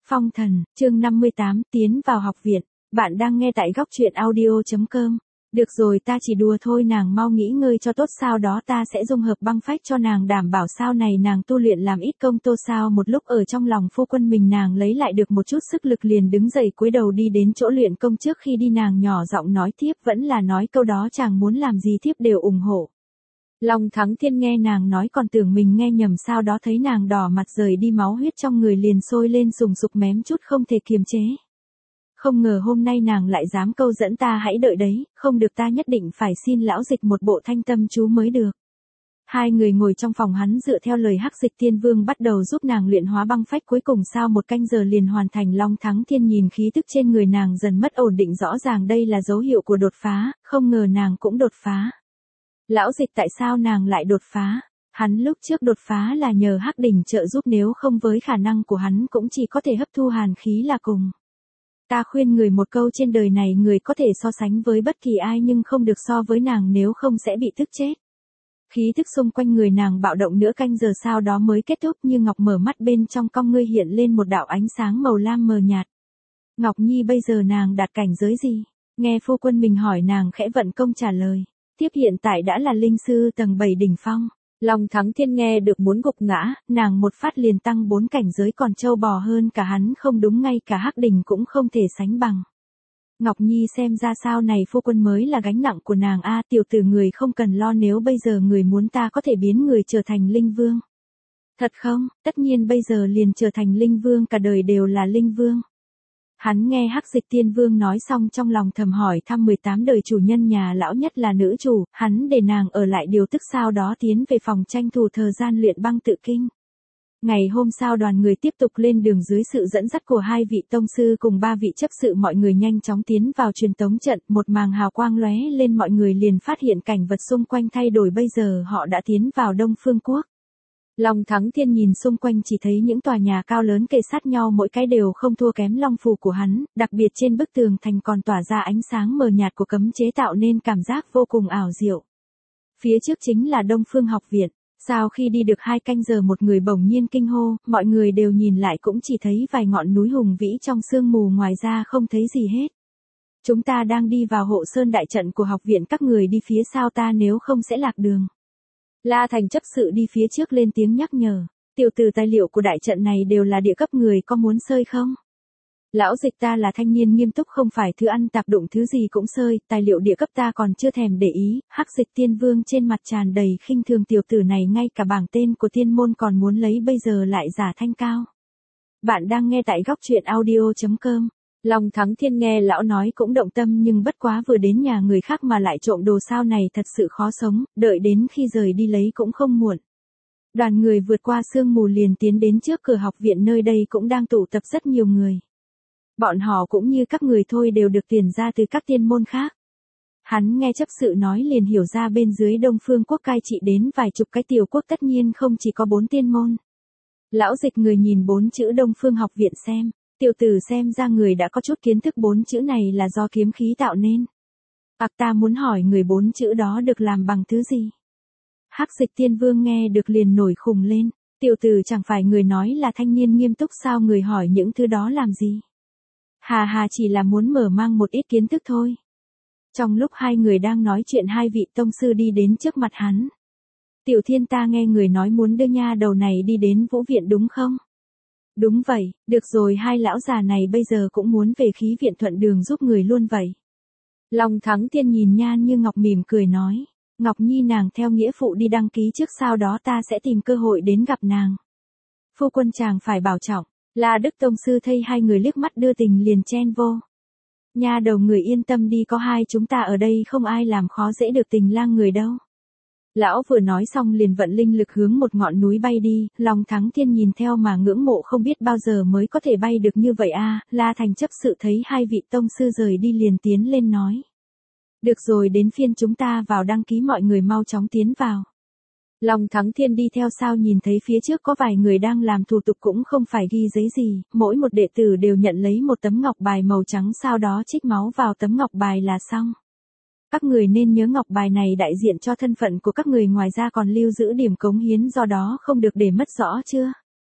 Phong thần, chương 58, tiến vào học viện. Bạn đang nghe tại góc truyện audio.com. Được rồi, ta chỉ đùa thôi, nàng mau nghỉ ngơi cho tốt, sau đó ta sẽ dung hợp băng phách cho nàng, đảm bảo sau này nàng tu luyện làm ít công tô sao. Một lúc ở trong lòng phu quân mình, nàng lấy lại được một chút sức lực, liền đứng dậy cúi đầu đi đến chỗ luyện công. Trước khi đi nàng nhỏ giọng nói tiếp, vẫn là nói câu đó, chàng muốn làm gì thiếp đều ủng hộ. Long Thắng Thiên nghe nàng nói còn tưởng mình nghe nhầm, sau đó thấy nàng đỏ mặt rời đi, máu huyết trong người liền sôi lên sùng sục, mém chút không thể kiềm chế. Không ngờ hôm nay nàng lại dám câu dẫn ta, hãy đợi đấy, không được, ta nhất định phải xin lão dịch một bộ thanh tâm chú mới được. Hai người ngồi trong phòng hắn, dựa theo lời Hắc Dịch Tiên Vương bắt đầu giúp nàng luyện hóa băng phách, cuối cùng sau 1 canh giờ liền hoàn thành. Long Thắng Thiên nhìn khí tức trên người nàng dần mất ổn định, rõ ràng đây là dấu hiệu của đột phá, không ngờ nàng cũng đột phá. Lão Dịch, tại sao nàng lại đột phá? Hắn lúc trước đột phá là nhờ Hắc Đỉnh trợ giúp, nếu không với khả năng của hắn cũng chỉ có thể hấp thu hàn khí là cùng. Ta khuyên người một câu, trên đời này người có thể so sánh với bất kỳ ai nhưng không được so với nàng, nếu không sẽ bị tức chết. Khí thức xung quanh người nàng bạo động nửa canh giờ sau đó mới kết thúc. Như Ngọc mở mắt, bên trong con ngươi hiện lên một đạo ánh sáng màu lam mờ nhạt. Ngọc Nhi, bây giờ nàng đạt cảnh giới gì? Nghe phu quân mình hỏi, nàng khẽ vận công trả lời. Tiếp hiện tại đã là linh sư tầng 7 đỉnh phong. Long Thắng Thiên nghe được muốn gục ngã, nàng một phát liền tăng 4 cảnh giới, còn trâu bò hơn cả hắn, không đúng ngay cả Hắc Đỉnh cũng không thể sánh bằng. Ngọc Nhi, xem ra sao này phu quân mới là gánh nặng của nàng a. Tiểu tử, người không cần lo, nếu bây giờ người muốn ta có thể biến người trở thành linh vương. Thật không? Tất nhiên bây giờ liền trở thành linh vương, cả đời đều là linh vương. Hắn nghe Hắc Dịch Tiên Vương nói xong trong lòng thầm hỏi thăm 18 đời chủ nhân nhà lão nhất là nữ chủ, hắn để nàng ở lại điều tức, sau đó tiến về phòng tranh thủ thời gian luyện băng tự kinh. Ngày hôm sau đoàn người tiếp tục lên đường, dưới sự dẫn dắt của 2 vị tông sư cùng 3 vị chấp sự, mọi người nhanh chóng tiến vào truyền tống trận. Một màng hào quang lóe lên, mọi người liền phát hiện cảnh vật xung quanh thay đổi, bây giờ họ đã tiến vào Đông Phương Quốc. Long Thắng Thiên nhìn xung quanh chỉ thấy những tòa nhà cao lớn kề sát nhau, mỗi cái đều không thua kém long phù của hắn, đặc biệt trên bức tường thành còn tỏa ra ánh sáng mờ nhạt của cấm chế, tạo nên cảm giác vô cùng ảo diệu. Phía trước chính là Đông Phương học viện. Sau khi đi được 2 canh giờ, một người bỗng nhiên kinh hô, mọi người đều nhìn lại cũng chỉ thấy vài ngọn núi hùng vĩ trong sương mù, ngoài ra không thấy gì hết. Chúng ta đang đi vào hộ sơn đại trận của học viện, các người đi phía sau ta, nếu không sẽ lạc đường. La Thành chấp sự đi phía trước lên tiếng nhắc nhở. Tiểu tử, tài liệu của đại trận này đều là địa cấp, người có muốn sơi không? Lão Dịch, ta là thanh niên nghiêm túc, không phải thứ ăn tạp, đụng thứ gì cũng sơi, tài liệu địa cấp ta còn chưa thèm để ý. Hắc Dịch Tiên Vương trên mặt tràn đầy khinh thường, tiểu tử này ngay cả bảng tên của tiên môn còn muốn lấy, bây giờ lại giả thanh cao. Bạn đang nghe tại góc truyện audio.com. Long Thắng Thiên nghe lão nói cũng động tâm, nhưng bất quá vừa đến nhà người khác mà lại trộm đồ, sao này thật sự khó sống, đợi đến khi rời đi lấy cũng không muộn. Đoàn người vượt qua sương mù liền tiến đến trước cửa học viện, nơi đây cũng đang tụ tập rất nhiều người. Bọn họ cũng như các người thôi, đều được tuyển ra từ các tiên môn khác. Hắn nghe chấp sự nói liền hiểu ra, bên dưới Đông Phương Quốc cai trị đến vài chục cái tiểu quốc, tất nhiên không chỉ có 4 tiên môn. Lão Dịch người nhìn 4 chữ Đông Phương học viện xem. Tiểu tử, xem ra người đã có chút kiến thức, 4 chữ này là do kiếm khí tạo nên. Ta muốn hỏi người, 4 chữ đó được làm bằng thứ gì? Hắc Dịch Tiên Vương nghe được liền nổi khùng lên. Tiểu tử, chẳng phải người nói là thanh niên nghiêm túc sao, người hỏi những thứ đó làm gì? Hà hà, chỉ là muốn mở mang một ít kiến thức thôi. Trong lúc hai người đang nói chuyện, 2 vị tông sư đi đến trước mặt hắn. Tiểu Thiên, ta nghe người nói muốn đưa nha đầu này đi đến Vũ viện đúng không? Đúng vậy, được rồi, 2 lão già này bây giờ cũng muốn về khí viện thuận đường giúp người luôn vậy. Long Thắng Thiên nhìn Nhan Như Ngọc mỉm cười nói, Ngọc Nhi, nàng theo nghĩa phụ đi đăng ký trước, sau đó ta sẽ tìm cơ hội đến gặp nàng. Phu quân chàng phải bảo trọng. La Đức Tông Sư thấy 2 người liếc mắt đưa tình liền chen vô. Nha đầu, người yên tâm đi, có 2 chúng ta ở đây không ai làm khó dễ được Tình lang người đâu. Lão vừa nói xong liền vận linh lực hướng một ngọn núi bay đi. Long Thắng Thiên nhìn theo mà ngưỡng mộ, không biết bao giờ mới có thể bay được như vậy a. La Thành chấp sự thấy 2 vị tông sư rời đi liền tiến lên nói. Được rồi, đến phiên chúng ta vào đăng ký, mọi người mau chóng tiến vào. Long Thắng Thiên đi theo sau, nhìn thấy phía trước có vài người đang làm thủ tục, cũng không phải ghi giấy gì, mỗi một đệ tử đều nhận lấy một tấm ngọc bài màu trắng, sau đó trích máu vào tấm ngọc bài là xong. Các người nên nhớ ngọc bài này đại diện cho thân phận của các người, ngoài ra còn lưu giữ điểm cống hiến, do đó không được để mất, rõ chưa?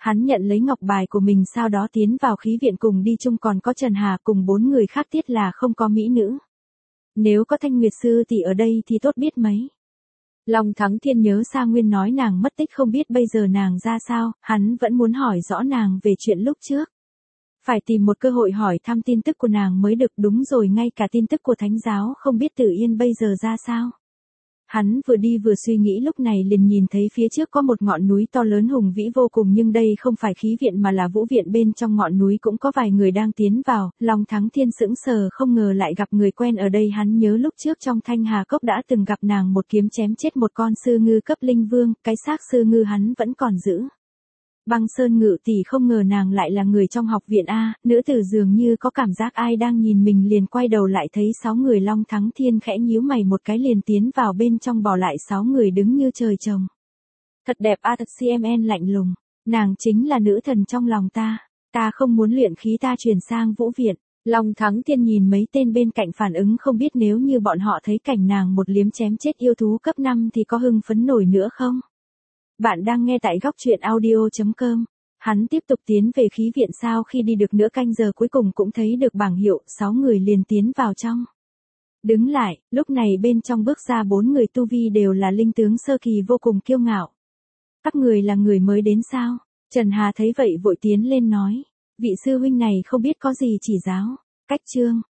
Hắn nhận lấy ngọc bài của mình sau đó tiến vào khí viện cùng đi chung, còn có Trần Hà cùng 4 người khác, tiếc là không có mỹ nữ. Nếu có Thanh Nguyệt sư tỷ ở đây thì tốt biết mấy. Long Thắng Thiên nhớ Sa Nguyên nói nàng mất tích, không biết bây giờ nàng ra sao, hắn vẫn muốn hỏi rõ nàng về chuyện lúc trước. Phải tìm một cơ hội hỏi thăm tin tức của nàng mới được, đúng rồi, ngay cả tin tức của Thánh giáo không biết Tử Yên bây giờ ra sao. Hắn vừa đi vừa suy nghĩ, lúc này liền nhìn thấy phía trước có một ngọn núi to lớn hùng vĩ vô cùng, nhưng đây không phải khí viện mà là vũ viện, bên trong ngọn núi cũng có vài người đang tiến vào. Long Thắng Thiên sững sờ, không ngờ lại gặp người quen ở đây, hắn nhớ lúc trước trong Thanh Hà Cốc đã từng gặp nàng, một kiếm chém chết một con sư ngư cấp linh vương, cái xác sư ngư hắn vẫn còn giữ. Băng Sơn Ngự tỷ, không ngờ nàng lại là người trong học viện a. Nữ tử dường như có cảm giác ai đang nhìn mình, liền quay đầu lại thấy 6 người. Long Thắng Thiên khẽ nhíu mày một cái liền tiến vào bên trong, bỏ lại 6 người đứng như trời trồng. Thật đẹp a, thật CMN lạnh lùng. Nàng chính là nữ thần trong lòng ta. Ta không muốn luyện khí, ta chuyển sang vũ viện. Long Thắng Thiên nhìn mấy tên bên cạnh phản ứng không biết nếu như bọn họ thấy cảnh nàng một liếm chém chết yêu thú cấp 5 thì có hưng phấn nổi nữa không? Bạn đang nghe tại góc truyện audio.com. Hắn tiếp tục tiến về khí viện, sau khi đi được nửa canh giờ cuối cùng cũng thấy được bảng hiệu, 6 người liền tiến vào trong. Đứng lại, lúc này bên trong bước ra 4 người tu vi đều là linh tướng sơ kỳ, vô cùng kiêu ngạo. Các người là người mới đến sao? Trần Hà thấy vậy vội tiến lên nói. Vị sư huynh này không biết có gì chỉ giáo. Cách chương.